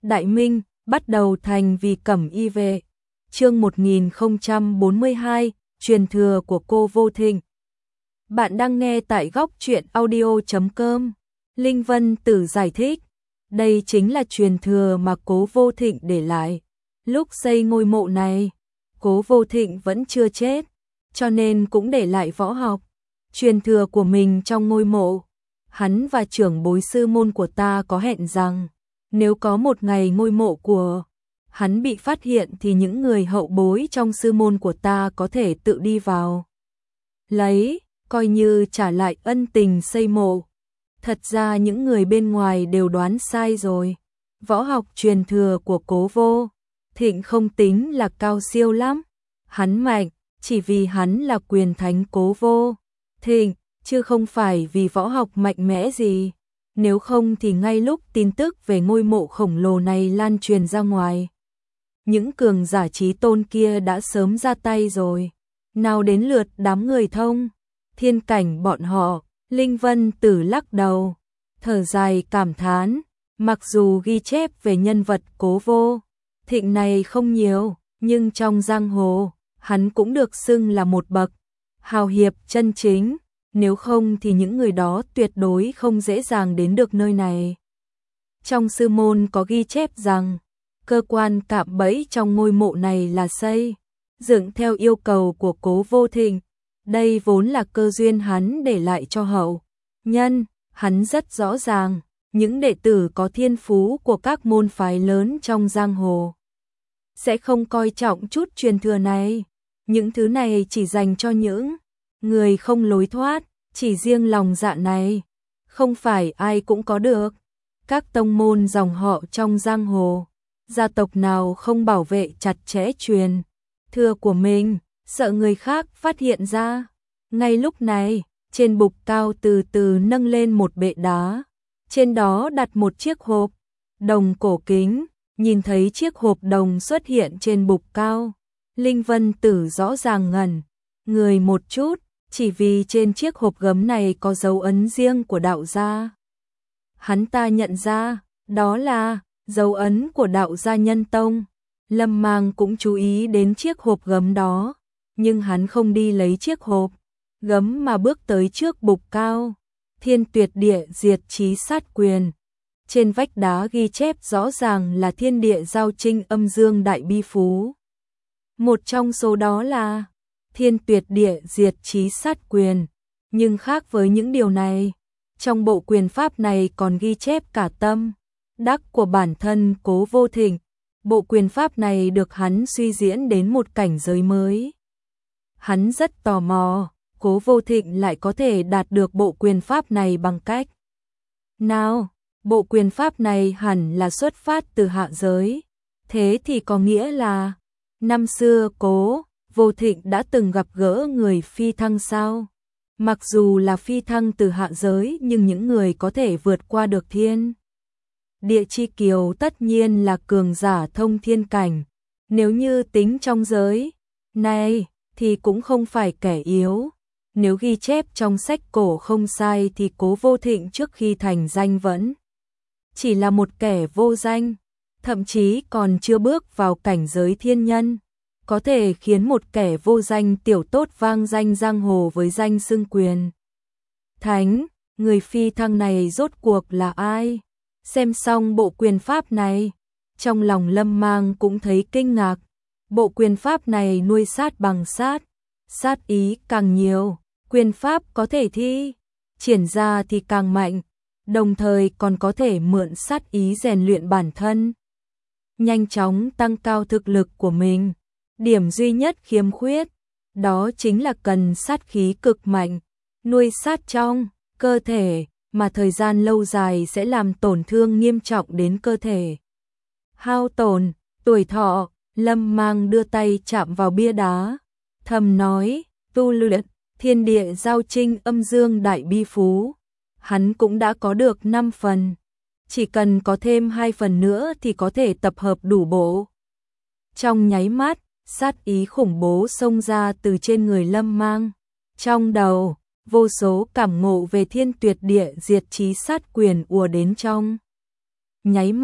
Đại Minh, bắt đầu thành vì cẩm y vệ. Chương 1042, truyền thừa của cô Vô Thịnh. Bạn đang nghe tại góc truyện audio.com. Linh Vân Tử giải thích, đây chính là truyền thừa mà Cố Vô Thịnh để lại. Lúc xây ngôi mộ này, Cố Vô Thịnh vẫn chưa chết, cho nên cũng để lại võ học, truyền thừa của mình trong ngôi mộ. Hắn và trưởng bối sư môn của ta có hẹn rằng, nếu có một ngày ngôi mộ của hắn bị phát hiện thì những người hậu bối trong sư môn của ta có thể tự đi vào lấy, coi như trả lại ân tình xây mộ. Thật ra những người bên ngoài đều đoán sai rồi. Võ học truyền thừa của Cố Vô Thịnh không tính là cao siêu lắm. Hắn mạnh chỉ vì hắn là quyền thánh Cố Vô Thịnh, chứ không phải vì võ học mạnh mẽ gì. Nếu không thì ngay lúc tin tức về ngôi mộ khổng lồ này lan truyền ra ngoài, những cường giả chí tôn kia đã sớm ra tay rồi. Nào đến lượt đám người thông thiên cảnh bọn họ. Linh Vân Tử lắc đầu, thở dài cảm thán, mặc dù ghi chép về nhân vật Cố Vô Thịnh này không nhiều, nhưng trong giang hồ, hắn cũng được xưng là một bậc hào hiệp chân chính, nếu không thì những người đó tuyệt đối không dễ dàng đến được nơi này. Trong sư môn có ghi chép rằng, cơ quan cạm bẫy trong ngôi mộ này là xây dựng theo yêu cầu của Cố Vô Thịnh. Đây vốn là cơ duyên hắn để lại cho hậu nhân. Hắn rất rõ ràng, những đệ tử có thiên phú của các môn phái lớn trong giang hồ sẽ không coi trọng chút truyền thừa này. Những thứ này chỉ dành cho những người không lối thoát, chỉ riêng lòng dạ này, không phải ai cũng có được. Các tông môn dòng họ trong giang hồ, gia tộc nào không bảo vệ chặt chẽ truyền thừa của mình, sợ người khác phát hiện ra. Ngay lúc này, trên bục cao từ từ nâng lên một bệ đá, trên đó đặt một chiếc hộp đồng cổ kính. Nhìn thấy chiếc hộp đồng xuất hiện trên bục cao, Linh Vân Tử rõ ràng ngẩn người một chút, chỉ vì trên chiếc hộp gấm này có dấu ấn riêng của đạo gia. Hắn ta nhận ra, đó là dấu ấn của đạo gia Nhân Tông. Lâm Mang cũng chú ý đến chiếc hộp gấm đó, nhưng hắn không đi lấy chiếc hộp gấm mà bước tới trước bục cao. Thiên Tuyệt Địa Diệt Chí Sát Quyền. Trên vách đá ghi chép rõ ràng là thiên địa giao trinh âm dương đại bi phú. Một trong số đó là Thiên Tuyệt Địa Diệt Chí Sát Quyền. Nhưng khác với những điều này, trong bộ quyền pháp này còn ghi chép cả tâm đắc của bản thân Cố Vô Thịnh. Bộ quyền pháp này được hắn suy diễn đến một cảnh giới mới. Hắn rất tò mò, Cố Vô Thịnh lại có thể đạt được bộ quyền pháp này bằng cách nào? Bộ quyền pháp này hẳn là xuất phát từ hạ giới. Thế thì có nghĩa là, năm xưa Cố Vô Thịnh đã từng gặp gỡ người phi thăng sao? Mặc dù là phi thăng từ hạ giới, nhưng những người có thể vượt qua được thiên địa chi kiều tất nhiên là cường giả thông thiên cảnh. Nếu như tính trong giới này thì cũng không phải kẻ yếu. Nếu ghi chép trong sách cổ không sai thì Cố Vô Thịnh trước khi thành danh vẫn chỉ là một kẻ vô danh, thậm chí còn chưa bước vào cảnh giới thiên nhân, có thể khiến một kẻ vô danh tiểu tốt vang danh giang hồ với danh xưng quyền thánh. Người phi thăng này rốt cuộc là ai? Xem xong bộ quyền pháp này, trong lòng Lâm Mang cũng thấy kinh ngạc. Bộ quyền pháp này nuôi sát bằng sát, sát ý càng nhiều, quyền pháp có thể thi triển ra thì càng mạnh, đồng thời còn có thể mượn sát ý rèn luyện bản thân, nhanh chóng tăng cao thực lực của mình. Điểm duy nhất khiếm khuyết, đó chính là cần sát khí cực mạnh, nuôi sát trong cơ thể, mà thời gian lâu dài sẽ làm tổn thương nghiêm trọng đến cơ thể. Hao tổn, tuổi thọ. Lâm Mang đưa tay chạm vào bia đá, thầm nói, tu luyện thiên địa giao trinh âm dương đại bi phú. Hắn cũng đã có được 5 phần, chỉ cần có thêm 2 phần nữa thì có thể tập hợp đủ bộ. Trong nháy mắt, sát ý khủng bố xông ra từ trên người Lâm Mang. Trong đầu, vô số cảm ngộ về Thiên Tuyệt Địa Diệt Chí Sát Quyền ùa đến trong nháy mắt.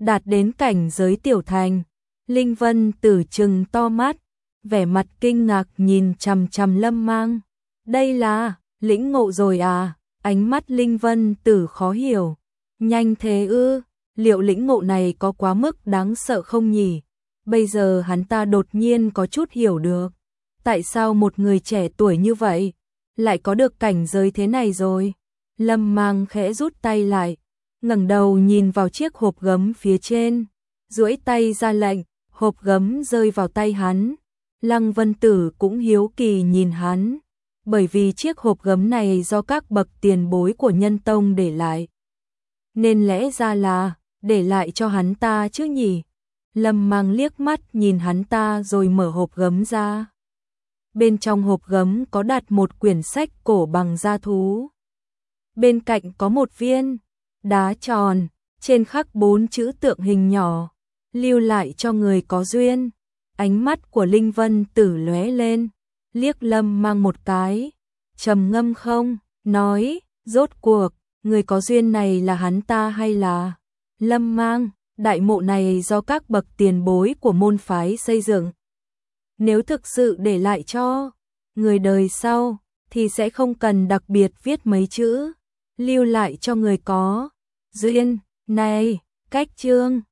đạt đến cảnh giới tiểu thành. Linh Vân Tử trừng to mắt, vẻ mặt kinh ngạc nhìn chằm chằm Lâm Mang. Đây là lĩnh ngộ rồi à? Ánh mắt Linh Vân Tử khó hiểu. Nhanh thế ư? Liệu lĩnh ngộ này có quá mức đáng sợ không nhỉ? Bây giờ hắn ta đột nhiên có chút hiểu được. Tại sao một người trẻ tuổi như vậy lại có được cảnh giới thế này rồi? Lâm Mang khẽ rút tay lại, ngẩng đầu nhìn vào chiếc hộp gấm phía trên, duỗi tay ra lệnh, hộp gấm rơi vào tay hắn. Lăng Vân Tử cũng hiếu kỳ nhìn hắn, bởi vì chiếc hộp gấm này do các bậc tiền bối của Nhân Tông để lại, nên lẽ ra là để lại cho hắn ta chứ nhỉ. Lâm Mang liếc mắt nhìn hắn ta rồi mở hộp gấm ra. Bên trong hộp gấm có đặt một quyển sách cổ bằng da thú. Bên cạnh có một viên đá tròn, trên khắc 4 chữ tượng hình nhỏ, lưu lại cho người có duyên. Ánh mắt của Linh Vân Tử lóe lên, liếc Lâm Mang một cái, trầm ngâm không, nói, rốt cuộc, người có duyên này là hắn ta hay là Lâm Mang? Đại mộ này do các bậc tiền bối của môn phái xây dựng. Nếu thực sự để lại cho người đời sau, thì sẽ không cần đặc biệt viết mấy chữ, lưu lại cho người có duyên. Này, cách chương